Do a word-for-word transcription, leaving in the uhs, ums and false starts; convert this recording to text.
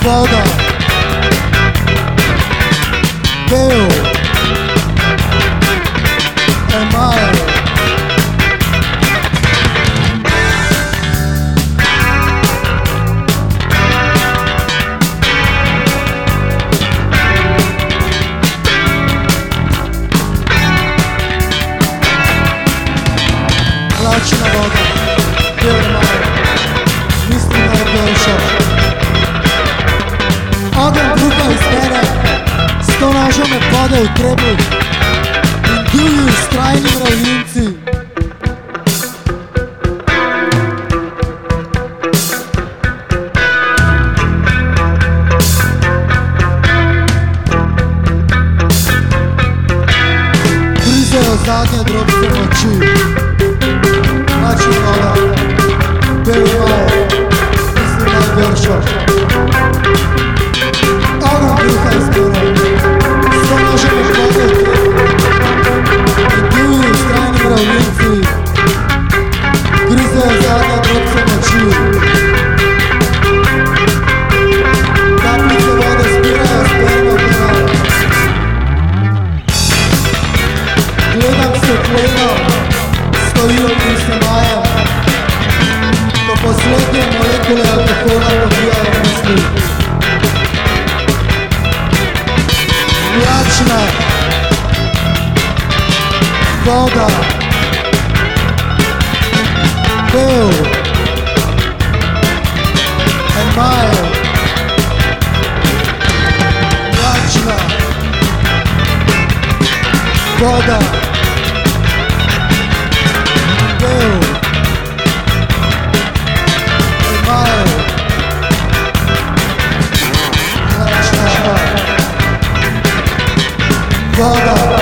voda, peo, emaj, mlačna voda, peo, emaj, mislim da je došao. Ogen bruka iz mene, sto noža me pade u trebuh in divlji strajni mravljinci. Grizejo zadnje drobce moči, mlačna voda, peo, emaj, mislim da je došao. Bruka iz mene, sto noža me pade u trebuh i divlji strajni mravljinci. Grizejo zadnje drobce moči, kapljice vode spirajo spermo penal. Gledam stekleno, stojijo pri semajem, ko poslednje molekule alkohola pobijajo misli. Mlačna voda, peo, emaj, mlačna voda, peo, emaj, mlačna voda.